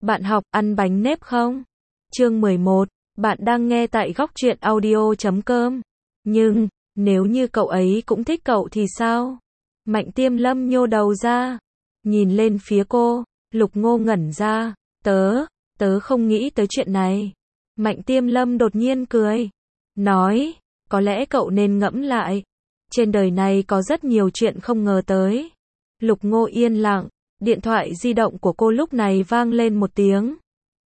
Bạn học ăn bánh nếp không? Chương 11, bạn đang nghe tại góc truyện audio.com. Nhưng, nếu như cậu ấy cũng thích cậu thì sao? Mạnh Tiêm Lâm nhô đầu ra, nhìn lên phía cô, Lục Ngô ngẩn ra, tớ không nghĩ tới chuyện này. Mạnh Tiêm Lâm đột nhiên cười, nói, có lẽ cậu nên ngẫm lại. Trên đời này có rất nhiều chuyện không ngờ tới. Lục Ngô yên lặng, điện thoại di động của cô lúc này vang lên một tiếng.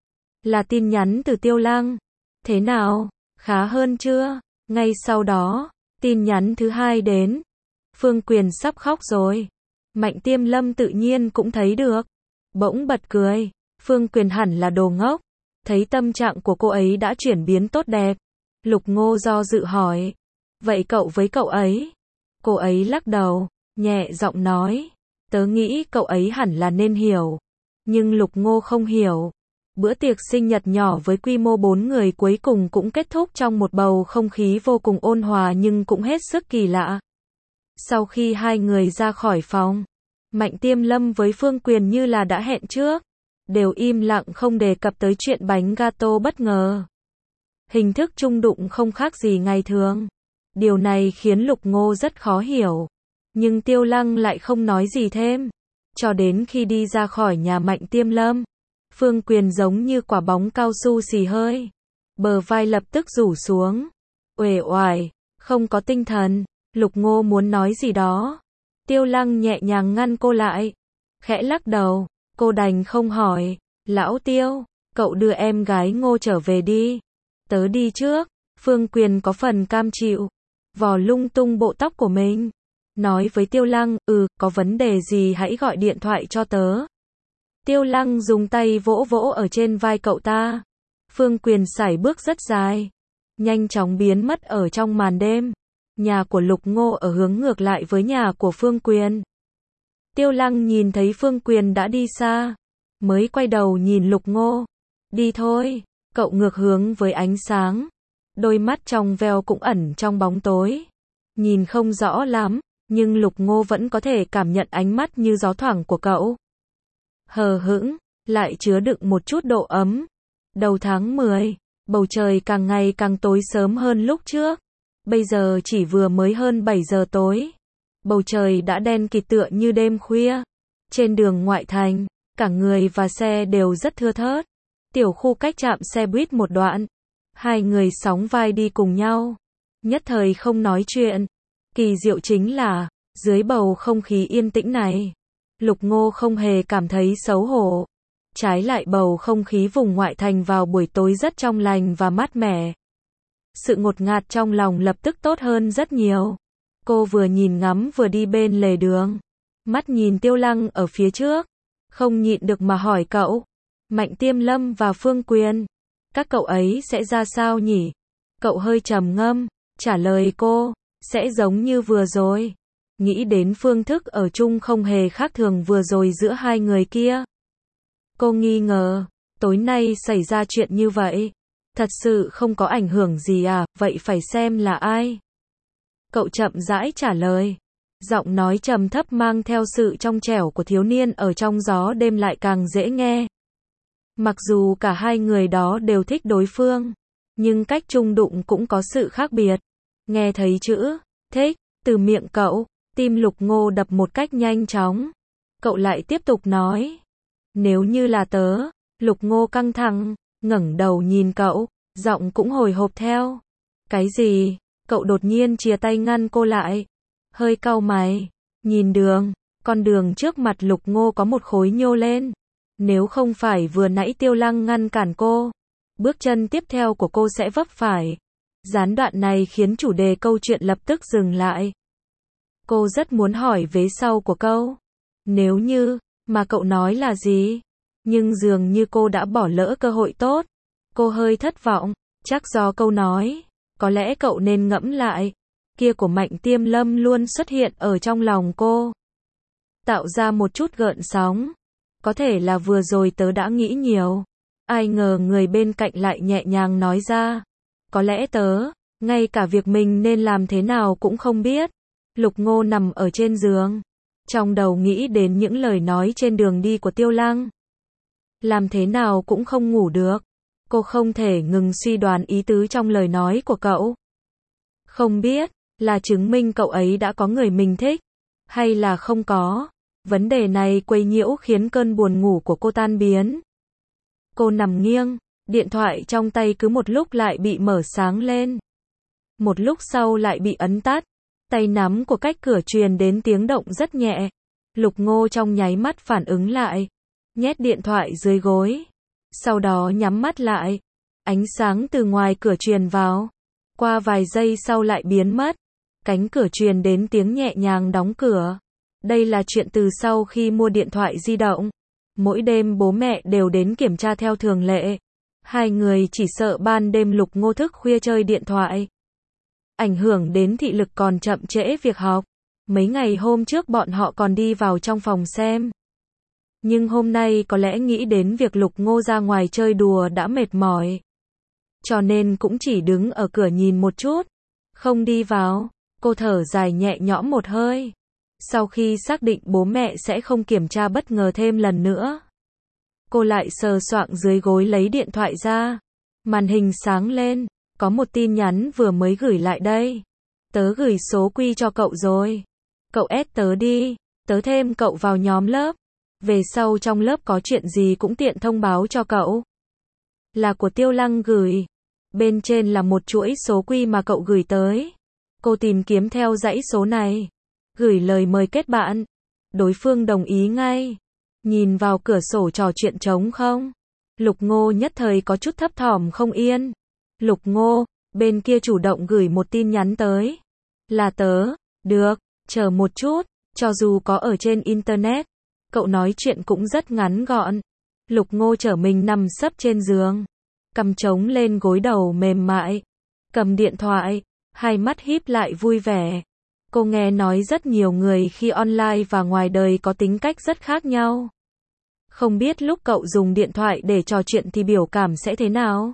Là tin nhắn từ Tiêu Lăng. Thế nào, khá hơn chưa? Ngay sau đó, tin nhắn thứ hai đến. Phương Quyền sắp khóc rồi. Mạnh Tiêm Lâm tự nhiên cũng thấy được. Bỗng bật cười, Phương Quyền hẳn là đồ ngốc. Thấy tâm trạng của cô ấy đã chuyển biến tốt đẹp. Lục Ngô do dự hỏi. Vậy cậu với cậu ấy? Cô ấy lắc đầu, nhẹ giọng nói. Tớ nghĩ cậu ấy hẳn là nên hiểu. Nhưng Lục Ngô không hiểu. Bữa tiệc sinh nhật nhỏ với quy mô 4 người cuối cùng cũng kết thúc trong một bầu không khí vô cùng ôn hòa nhưng cũng hết sức kỳ lạ. Sau khi hai người ra khỏi phòng, Mạnh Tiêm Lâm với Phương Quyền như là đã hẹn trước, đều im lặng không đề cập tới chuyện bánh gato bất ngờ. Hình thức chung đụng không khác gì ngày thường. Điều này khiến Lục Ngô rất khó hiểu. Nhưng Tiêu Lăng lại không nói gì thêm. Cho đến khi đi ra khỏi nhà Mạnh Tiêm Lâm, Phương Quyền giống như quả bóng cao su xì hơi. Bờ vai lập tức rủ xuống. Uể oải, không có tinh thần. Lục Ngô muốn nói gì đó. Tiêu Lăng nhẹ nhàng ngăn cô lại. Khẽ lắc đầu, cô đành không hỏi. Lão Tiêu, cậu đưa em gái Ngô trở về đi. Tớ đi trước. Phương Quyền có phần cam chịu. Vò lung tung bộ tóc của mình. Nói với Tiêu Lăng, có vấn đề gì hãy gọi điện thoại cho tớ. Tiêu Lăng dùng tay vỗ vỗ ở trên vai cậu ta. Phương Quyền sải bước rất dài, nhanh chóng biến mất ở trong màn đêm. Nhà của Lục Ngô ở hướng ngược lại với nhà của Phương Quyền. Tiêu Lăng nhìn thấy Phương Quyền đã đi xa, mới quay đầu nhìn Lục Ngô. Đi thôi, cậu ngược hướng với ánh sáng. Đôi mắt trong veo cũng ẩn trong bóng tối. Nhìn không rõ lắm, nhưng Lục Ngô vẫn có thể cảm nhận ánh mắt như gió thoảng của cậu. Hờ hững, lại chứa đựng một chút độ ấm. Đầu tháng 10, bầu trời càng ngày càng tối sớm hơn lúc trước. Bây giờ chỉ vừa mới hơn 7 giờ tối. Bầu trời đã đen kịt tựa như đêm khuya. Trên đường ngoại thành, cả người và xe đều rất thưa thớt. Tiểu khu cách trạm xe buýt một đoạn. Hai người sóng vai đi cùng nhau. Nhất thời không nói chuyện. Kỳ diệu chính là, dưới bầu không khí yên tĩnh này, Lục Ngô không hề cảm thấy xấu hổ. Trái lại bầu không khí vùng ngoại thành vào buổi tối rất trong lành và mát mẻ. Sự ngột ngạt trong lòng lập tức tốt hơn rất nhiều. Cô vừa nhìn ngắm vừa đi bên lề đường. Mắt nhìn Tiêu Lăng ở phía trước. Không nhịn được mà hỏi cậu. Mạnh Tiêm Lâm và Phương Quyền. Các cậu ấy sẽ ra sao nhỉ? Cậu hơi trầm ngâm, trả lời cô. Sẽ giống như vừa rồi. Nghĩ đến phương thức ở chung không hề khác thường vừa rồi giữa hai người kia. Cô nghi ngờ, tối nay xảy ra chuyện như vậy. Thật sự không có ảnh hưởng gì à, vậy phải xem là ai. Cậu chậm rãi trả lời. Giọng nói trầm thấp mang theo sự trong trẻo của thiếu niên ở trong gió đêm lại càng dễ nghe. Mặc dù cả hai người đó đều thích đối phương, nhưng cách chung đụng cũng có sự khác biệt. Nghe thấy chữ thích từ miệng cậu, tim Lục Ngô đập một cách nhanh chóng. Cậu lại tiếp tục nói. Nếu như là tớ, Lục Ngô căng thẳng, ngẩng đầu nhìn cậu, giọng cũng hồi hộp theo. Cái gì? Cậu đột nhiên chìa tay ngăn cô lại. Hơi cau mày, nhìn đường, con đường trước mặt Lục Ngô có một khối nhô lên. Nếu không phải vừa nãy Tiêu Lăng ngăn cản cô, bước chân tiếp theo của cô sẽ vấp phải. Gián đoạn này khiến chủ đề câu chuyện lập tức dừng lại. Cô rất muốn hỏi vế sau của câu. Nếu như, mà cậu nói là gì? Nhưng dường như cô đã bỏ lỡ cơ hội tốt. Cô hơi thất vọng, chắc do câu nói. Có lẽ cậu nên ngẫm lại. Kia của Mạnh Tiêm Lâm luôn xuất hiện ở trong lòng cô. Tạo ra một chút gợn sóng. Có thể là vừa rồi tớ đã nghĩ nhiều. Ai ngờ người bên cạnh lại nhẹ nhàng nói ra. Có lẽ tớ, ngay cả việc mình nên làm thế nào cũng không biết. Lục Ngô nằm ở trên giường. Trong đầu nghĩ đến những lời nói trên đường đi của Tiêu Lăng. làm thế nào cũng không ngủ được. Cô không thể ngừng suy đoán ý tứ trong lời nói của cậu. Không biết, là chứng minh cậu ấy đã có người mình thích, hay là không có. Vấn đề này quấy nhiễu khiến cơn buồn ngủ của cô tan biến. Cô nằm nghiêng, điện thoại trong tay cứ một lúc lại bị mở sáng lên. Một lúc sau lại bị ấn tắt. Tay nắm của cách cửa truyền đến tiếng động rất nhẹ. Lục Ngô trong nháy mắt phản ứng lại, nhét điện thoại dưới gối. Sau đó nhắm mắt lại. Ánh sáng từ ngoài cửa truyền vào. Qua vài giây sau lại biến mất. Cánh cửa truyền đến tiếng nhẹ nhàng đóng cửa. Đây là chuyện từ sau khi mua điện thoại di động. Mỗi đêm bố mẹ đều đến kiểm tra theo thường lệ. Hai người chỉ sợ ban đêm Lục Ngô thức khuya chơi điện thoại, ảnh hưởng đến thị lực còn chậm trễ việc học. Mấy ngày hôm trước bọn họ còn đi vào trong phòng xem. Nhưng hôm nay có lẽ nghĩ đến việc Lục Ngô ra ngoài chơi đùa đã mệt mỏi. Cho nên cũng chỉ đứng ở cửa nhìn một chút, không đi vào. Cô thở dài nhẹ nhõm một hơi. Sau khi xác định bố mẹ sẽ không kiểm tra bất ngờ thêm lần nữa, cô lại sờ soạng dưới gối lấy điện thoại ra. Màn hình sáng lên, có một tin nhắn vừa mới gửi lại đây. Tớ gửi số quy cho cậu rồi. Cậu add tớ đi, tớ thêm cậu vào nhóm lớp. Về sau trong lớp có chuyện gì cũng tiện thông báo cho cậu. Là của Tiêu Lăng gửi. Bên trên là một chuỗi số quy mà cậu gửi tới. Cô tìm kiếm theo dãy số này, gửi lời mời kết bạn. Đối phương đồng ý ngay. Nhìn vào cửa sổ trò chuyện trống không, Lục Ngô nhất thời có chút thấp thỏm không yên. Lục Ngô, bên kia chủ động gửi một tin nhắn tới. Là tớ. Được, chờ một chút. Cho dù có ở trên internet, cậu nói chuyện cũng rất ngắn gọn. Lục Ngô trở mình nằm sấp trên giường, cầm trống lên gối đầu mềm mại, cầm điện thoại, hai mắt híp lại vui vẻ. Cô nghe nói rất nhiều người khi online và ngoài đời có tính cách rất khác nhau. Không biết lúc cậu dùng điện thoại để trò chuyện thì biểu cảm sẽ thế nào?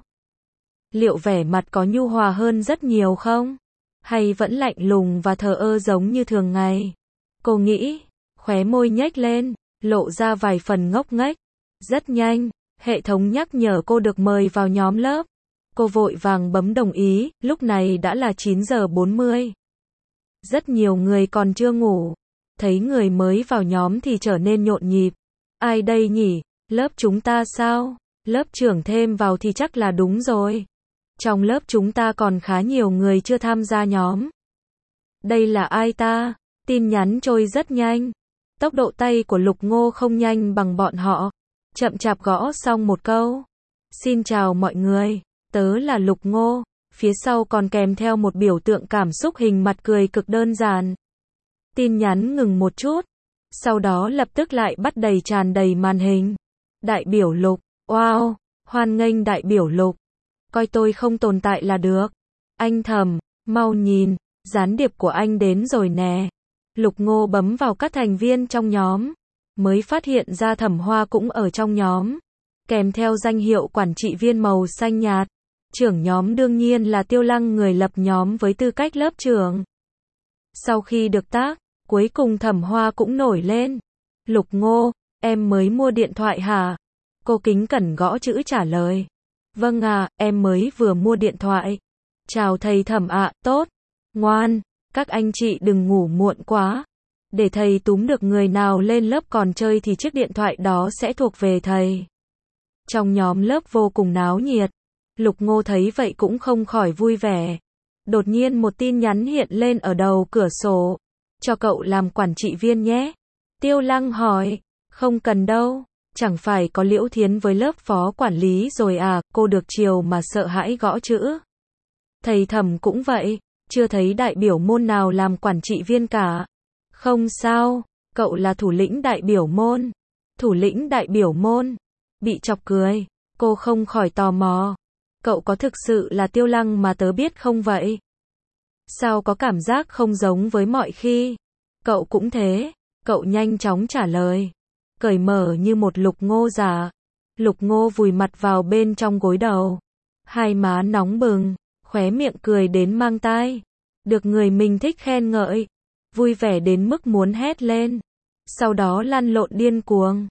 Liệu vẻ mặt có nhu hòa hơn rất nhiều không? Hay vẫn lạnh lùng và thờ ơ giống như thường ngày? Cô nghĩ, khóe môi nhếch lên, lộ ra vài phần ngốc nghếch. Rất nhanh, hệ thống nhắc nhở cô được mời vào nhóm lớp. Cô vội vàng bấm đồng ý, lúc này đã là 9 giờ 40. Rất nhiều người còn chưa ngủ. Thấy người mới vào nhóm thì trở nên nhộn nhịp. Ai đây nhỉ? Lớp chúng ta sao? Lớp trưởng thêm vào thì chắc là đúng rồi. Trong lớp chúng ta còn khá nhiều người chưa tham gia nhóm. Đây là ai ta? Tin nhắn trôi rất nhanh. Tốc độ tay của Lục Ngô không nhanh bằng bọn họ. Chậm chạp gõ xong một câu. Xin chào mọi người, tớ là Lục Ngô. Phía sau còn kèm theo một biểu tượng cảm xúc hình mặt cười cực đơn giản. Tin nhắn ngừng một chút. Sau đó lập tức lại bắt đầy tràn đầy màn hình. Đại biểu Lục, wow, hoan nghênh đại biểu Lục. Coi tôi không tồn tại là được. Anh thầm, mau nhìn, gián điệp của anh đến rồi nè. Lục Ngô bấm vào các thành viên trong nhóm, mới phát hiện ra Thẩm Hoa cũng ở trong nhóm, kèm theo danh hiệu quản trị viên màu xanh nhạt. Trưởng nhóm đương nhiên là Tiêu Lăng, người lập nhóm với tư cách lớp trưởng. Sau khi được tác, cuối cùng Thẩm Hoa cũng nổi lên. Lục Ngô, em mới mua điện thoại hả? Cô kính cẩn gõ chữ trả lời. Vâng à, em mới vừa mua điện thoại. Chào thầy Thẩm ạ, tốt. Ngoan, các anh chị đừng ngủ muộn quá. Để thầy túm được người nào lên lớp còn chơi thì chiếc điện thoại đó sẽ thuộc về thầy. Trong nhóm lớp vô cùng náo nhiệt. Lục Ngô thấy vậy cũng không khỏi vui vẻ. Đột nhiên một tin nhắn hiện lên ở đầu cửa sổ. Cho cậu làm quản trị viên nhé. Tiêu Lăng hỏi. Không cần đâu. Chẳng phải có Liễu Thiến với lớp phó quản lý rồi à? Cô được chiều mà sợ hãi gõ chữ. Thầy Thẩm cũng vậy. Chưa thấy đại biểu môn nào làm quản trị viên cả. Không sao. Cậu là thủ lĩnh đại biểu môn. Thủ lĩnh đại biểu môn. Bị chọc cười. Cô không khỏi tò mò. Cậu có thực sự là Tiêu Lăng mà tớ biết không vậy? Sao có cảm giác không giống với mọi khi? Cậu cũng thế. Cậu nhanh chóng trả lời. Cởi mở như một Lục Ngô giả. Lục Ngô vùi mặt vào bên trong gối đầu. Hai má nóng bừng. Khóe miệng cười đến mang tai. Được người mình thích khen ngợi. Vui vẻ đến mức muốn hét lên. Sau đó lăn lộn điên cuồng.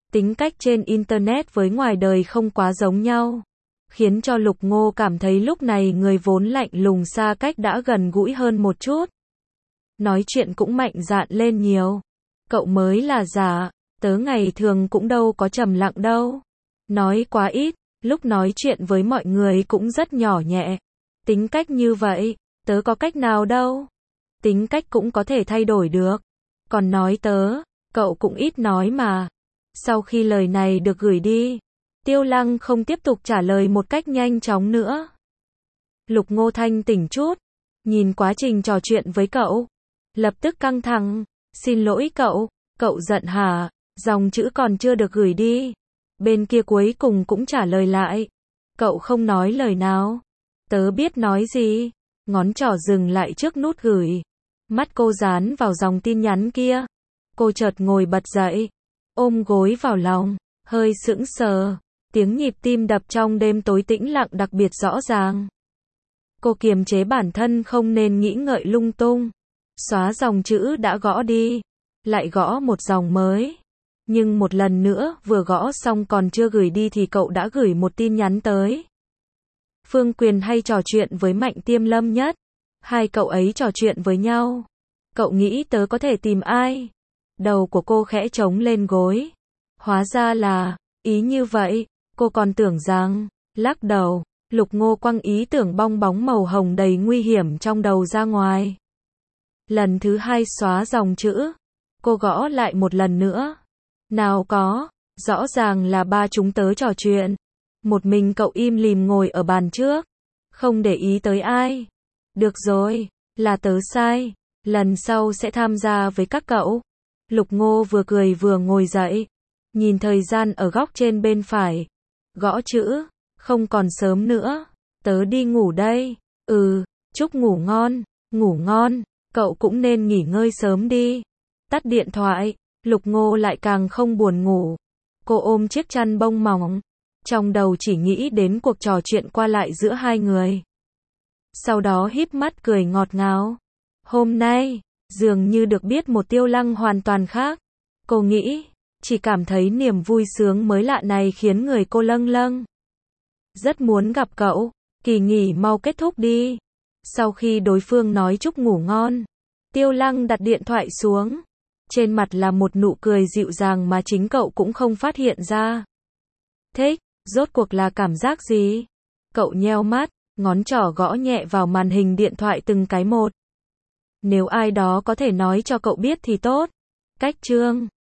Tính cách trên Internet với ngoài đời không quá giống nhau, khiến cho Lục Ngô cảm thấy lúc này người vốn lạnh lùng xa cách đã gần gũi hơn một chút. Nói chuyện cũng mạnh dạn lên nhiều. Cậu mới là giả, tớ ngày thường cũng đâu có trầm lặng đâu. Nói quá ít, lúc nói chuyện với mọi người cũng rất nhỏ nhẹ. Tính cách như vậy, tớ có cách nào đâu. Tính cách cũng có thể thay đổi được. Còn nói tớ, cậu cũng ít nói mà. Sau khi lời này được gửi đi, Tiêu Lăng không tiếp tục trả lời một cách nhanh chóng nữa. Lục Ngô thanh tỉnh chút, nhìn quá trình trò chuyện với cậu, lập tức căng thẳng. Xin lỗi cậu giận hả? Dòng chữ còn chưa được gửi đi. Bên kia cuối cùng cũng trả lời lại. Cậu không nói lời nào. Tớ biết nói gì. Ngón trỏ dừng lại trước nút gửi. Mắt cô dán vào dòng tin nhắn kia. Cô chợt ngồi bật dậy, ôm gối vào lòng, hơi sững sờ. Tiếng nhịp tim đập trong đêm tối tĩnh lặng đặc biệt rõ ràng. Cô kiềm chế bản thân không nên nghĩ ngợi lung tung. Xóa dòng chữ đã gõ đi, lại gõ một dòng mới. Nhưng một lần nữa, vừa gõ xong còn chưa gửi đi thì cậu đã gửi một tin nhắn tới. Phương Quyền hay trò chuyện với Mạnh Tiêm Lâm nhất. Hai cậu ấy trò chuyện với nhau. Cậu nghĩ tớ có thể tìm ai? Đầu của cô khẽ trống lên gối. Hóa ra là, ý như vậy, cô còn tưởng rằng, lắc đầu, Lục Ngô quăng ý tưởng bong bóng màu hồng đầy nguy hiểm trong đầu ra ngoài. Lần thứ hai xóa dòng chữ. Cô gõ lại một lần nữa. Nào có, rõ ràng là ba chúng tớ trò chuyện. Một mình cậu im lìm ngồi ở bàn trước. Không để ý tới ai. Được rồi, là tớ sai. Lần sau sẽ tham gia với các cậu. Lục Ngô vừa cười vừa ngồi dậy. Nhìn thời gian ở góc trên bên phải. Gõ chữ. Không còn sớm nữa. Tớ đi ngủ đây. Chúc ngủ ngon. Ngủ ngon. Cậu cũng nên nghỉ ngơi sớm đi. Tắt điện thoại. Lục Ngô lại càng không buồn ngủ. Cô ôm chiếc chăn bông mỏng. Trong đầu chỉ nghĩ đến cuộc trò chuyện qua lại giữa hai người. Sau đó híp mắt cười ngọt ngào. Hôm nay, dường như được biết một Tiêu Lăng hoàn toàn khác. Cô nghĩ, chỉ cảm thấy niềm vui sướng mới lạ này khiến người cô lâng lâng. Rất muốn gặp cậu, kỳ nghỉ mau kết thúc đi. Sau khi đối phương nói chúc ngủ ngon, Tiêu Lăng đặt điện thoại xuống. Trên mặt là một nụ cười dịu dàng mà chính cậu cũng không phát hiện ra. Thích, rốt cuộc là cảm giác gì? Cậu nheo mắt, ngón trỏ gõ nhẹ vào màn hình điện thoại từng cái một. Nếu ai đó có thể nói cho cậu biết thì tốt. Cách chương